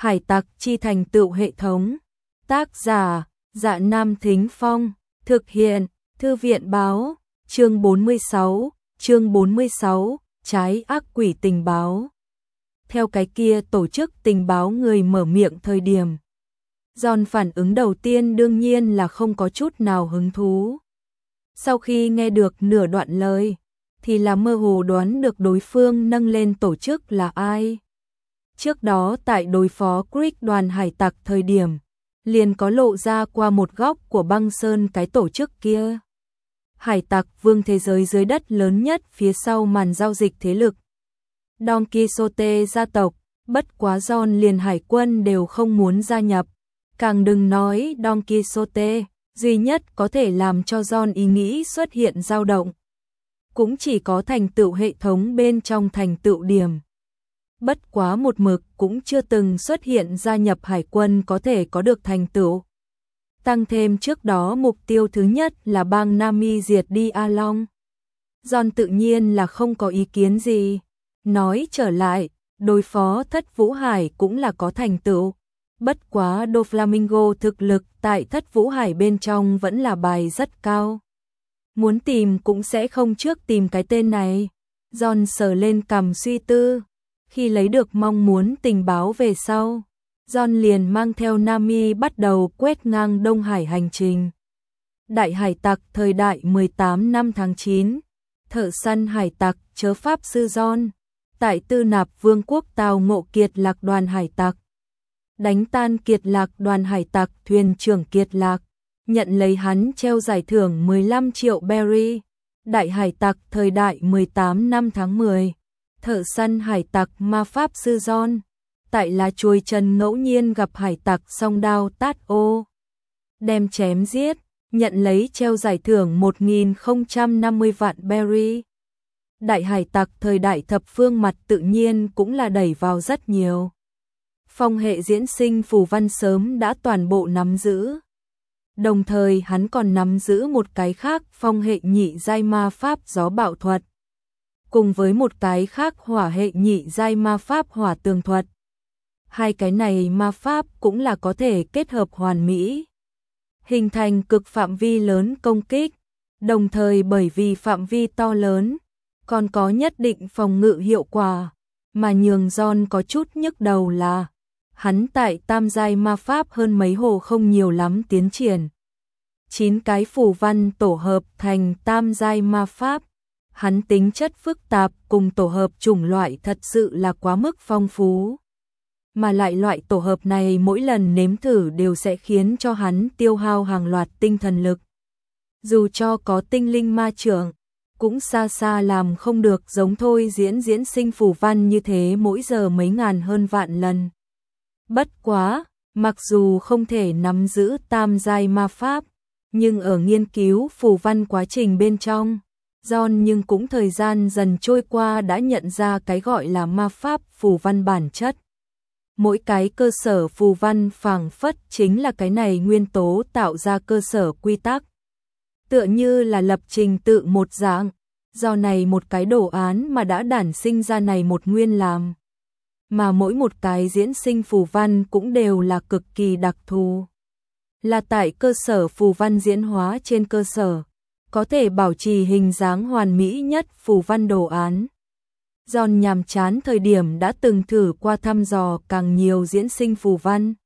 Hải tặc chi thành tựu hệ thống. Tác giả: Dạ Nam Thính Phong. Thực hiện: Thư viện báo. Chương 46, trái ác quỷ tình báo. Theo cái kia tổ chức tình báo người mở miệng thời điểm, John phản ứng đầu tiên đương nhiên là không có chút nào hứng thú. Sau khi nghe được nửa đoạn lời, thì là mơ hồ đoán được đối phương nâng lên tổ chức là ai. Trước đó tại đối phó Creek đoàn hải tặc thời điểm, liền có lộ ra qua một góc của băng sơn cái tổ chức kia. Hải tặc vương thế giới dưới đất lớn nhất phía sau màn giao dịch thế lực. Don Quixote gia tộc, bất quá John liền hải quân đều không muốn gia nhập. Càng đừng nói Don Quixote, duy nhất có thể làm cho John ý nghĩ xuất hiện dao động. Cũng chỉ có thành tựu hệ thống bên trong thành tựu điểm. Bất quá một mực cũng chưa từng xuất hiện gia nhập hải quân có thể có được thành tựu. Tăng thêm trước đó mục tiêu thứ nhất là bang Nami diệt đi A Long. John tự nhiên là không có ý kiến gì. Nói trở lại, đối phó Thất Vũ Hải cũng là có thành tựu. Bất quá Doflamingo thực lực tại Thất Vũ Hải bên trong vẫn là bài rất cao. Muốn tìm cũng sẽ không trước tìm cái tên này. John sờ lên cằm suy tư. Khi lấy được mong muốn tình báo về sau, John liền mang theo Nami bắt đầu quét ngang Đông Hải hành trình. Đại hải tặc thời đại 18 năm tháng 9, thợ săn hải tặc chớ pháp sư John, tại Tư Nạp Vương quốc tào ngộ Kiệt Lạc đoàn hải tặc. Đánh tan Kiệt Lạc đoàn hải tặc thuyền trưởng Kiệt Lạc, nhận lấy hắn treo giải thưởng 15 triệu berry. Đại hải tặc thời đại 18 năm tháng 10, thợ săn hải tặc ma pháp sư John, tại lá chuối chân ngẫu nhiên gặp hải tặc song đao tát ô, đem chém giết, nhận lấy treo giải thưởng 1050 vạn berry. Đại hải tặc thời đại thập phương mặt tự nhiên cũng là đẩy vào rất nhiều. Phong hệ diễn sinh phù văn sớm đã toàn bộ nắm giữ. Đồng thời hắn còn nắm giữ một cái khác phong hệ nhị giai ma pháp gió bạo thuật. Cùng với một cái khác hỏa hệ nhị giai ma pháp hỏa tường thuật. Hai cái này ma pháp cũng là có thể kết hợp hoàn mỹ, hình thành cực phạm vi lớn công kích, đồng thời bởi vì phạm vi to lớn, còn có nhất định phòng ngự hiệu quả, mà nhường John có chút nhức đầu là hắn tại tam giai ma pháp hơn mấy hồ không nhiều lắm tiến triển. 9 cái phù văn tổ hợp thành tam giai ma pháp, hắn tính chất phức tạp cùng tổ hợp chủng loại thật sự là quá mức phong phú. Mà lại loại tổ hợp này mỗi lần nếm thử đều sẽ khiến cho hắn tiêu hao hàng loạt tinh thần lực. Dù cho có tinh linh ma trưởng, cũng xa xa làm không được giống thôi diễn sinh phù văn như thế mỗi giờ mấy ngàn hơn vạn lần. Bất quá, mặc dù không thể nắm giữ tam giai ma pháp, nhưng ở nghiên cứu phù văn quá trình bên trong, John nhưng cũng thời gian dần trôi qua đã nhận ra cái gọi là ma pháp phù văn bản chất. Mỗi cái cơ sở phù văn phảng phất chính là cái này nguyên tố tạo ra cơ sở quy tắc. Tựa như là lập trình tự một dạng, do này một cái đồ án mà đã đản sinh ra này một nguyên làm. Mà mỗi một cái diễn sinh phù văn cũng đều là cực kỳ đặc thù. Là tại cơ sở phù văn diễn hóa trên cơ sở, có thể bảo trì hình dáng hoàn mỹ nhất phù văn đồ án. John nhàm chán thời điểm đã từng thử qua thăm dò càng nhiều diễn sinh phù văn.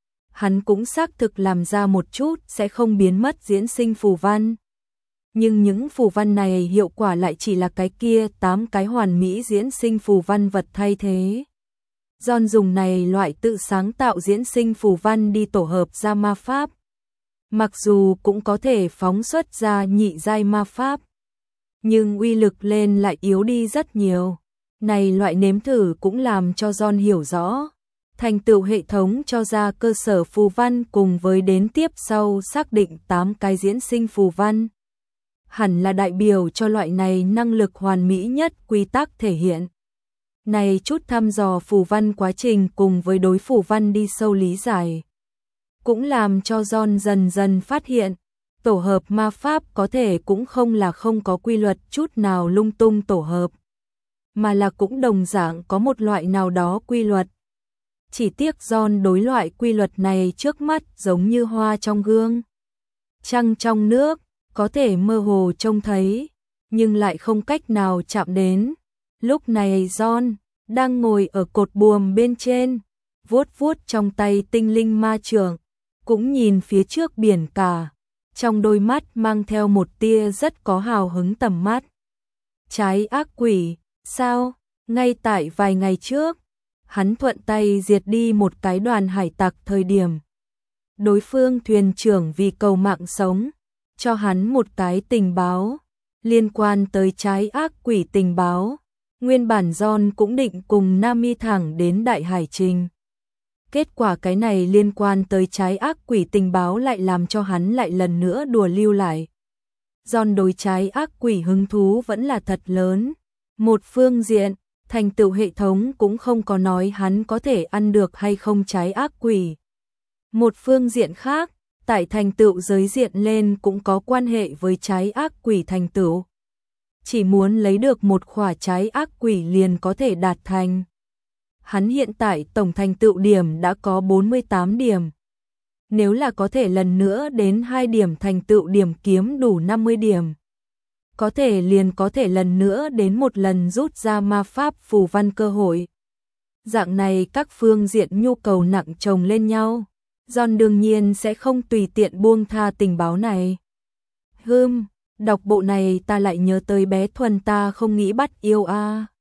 Hắn cũng xác thực làm ra một chút sẽ không biến mất diễn sinh phù văn. Nhưng những phù văn này hiệu quả lại chỉ là cái kia 8 cái hoàn mỹ diễn sinh phù văn vật thay thế. John dùng này loại tự sáng tạo diễn sinh phù văn đi tổ hợp ra ma pháp. Mặc dù cũng có thể phóng xuất ra nhị giai ma pháp, nhưng uy lực lên lại yếu đi rất nhiều. Này loại nếm thử cũng làm cho John hiểu rõ, thành tựu hệ thống cho ra cơ sở phù văn cùng với đến tiếp sau xác định 8 cái diễn sinh phù văn. Hẳn là đại biểu cho loại này năng lực hoàn mỹ nhất quy tắc thể hiện. Này chút thăm dò phù văn quá trình cùng với đối phù văn đi sâu lý giải, cũng làm cho John dần dần phát hiện, tổ hợp ma pháp có thể cũng không là không có quy luật chút nào lung tung tổ hợp, mà là cũng đồng dạng có một loại nào đó quy luật. Chỉ tiếc John đối loại quy luật này trước mắt giống như hoa trong gương. Trăng trong nước, có thể mơ hồ trông thấy, nhưng lại không cách nào chạm đến. Lúc này John đang ngồi ở cột buồm bên trên, vuốt vuốt trong tay tinh linh ma chưởng, cũng nhìn phía trước biển cả, trong đôi mắt mang theo một tia rất có hào hứng tầm mắt. Trái ác quỷ, sao? Ngay tại vài ngày trước, hắn thuận tay diệt đi một cái đoàn hải tặc thời điểm. Đối phương thuyền trưởng vì cầu mạng sống, cho hắn một cái tình báo liên quan tới trái ác quỷ tình báo. Nguyên bản John cũng định cùng Nami thẳng đến Đại Hải Trình. Kết quả cái này liên quan tới trái ác quỷ tình báo lại làm cho hắn lại lần nữa đùa lưu lại. John đối trái ác quỷ hứng thú vẫn là thật lớn. Một phương diện, thành tựu hệ thống cũng không có nói hắn có thể ăn được hay không trái ác quỷ. Một phương diện khác, tại thành tựu giới diện lên cũng có quan hệ với trái ác quỷ thành tựu. Chỉ muốn lấy được một khỏa trái ác quỷ liền có thể đạt thành. Hắn hiện tại tổng thành tựu điểm đã có 48 điểm. Nếu là có thể lần nữa đến 2 điểm thành tựu điểm kiếm đủ 50 điểm. Có thể liền có thể lần nữa đến một lần rút ra ma pháp phù văn cơ hội. Dạng này các phương diện nhu cầu nặng chồng lên nhau. John đương nhiên sẽ không tùy tiện buông tha tình báo này. Đọc bộ này ta lại nhớ tới bé Thuần ta không nghĩ bắt yêu a.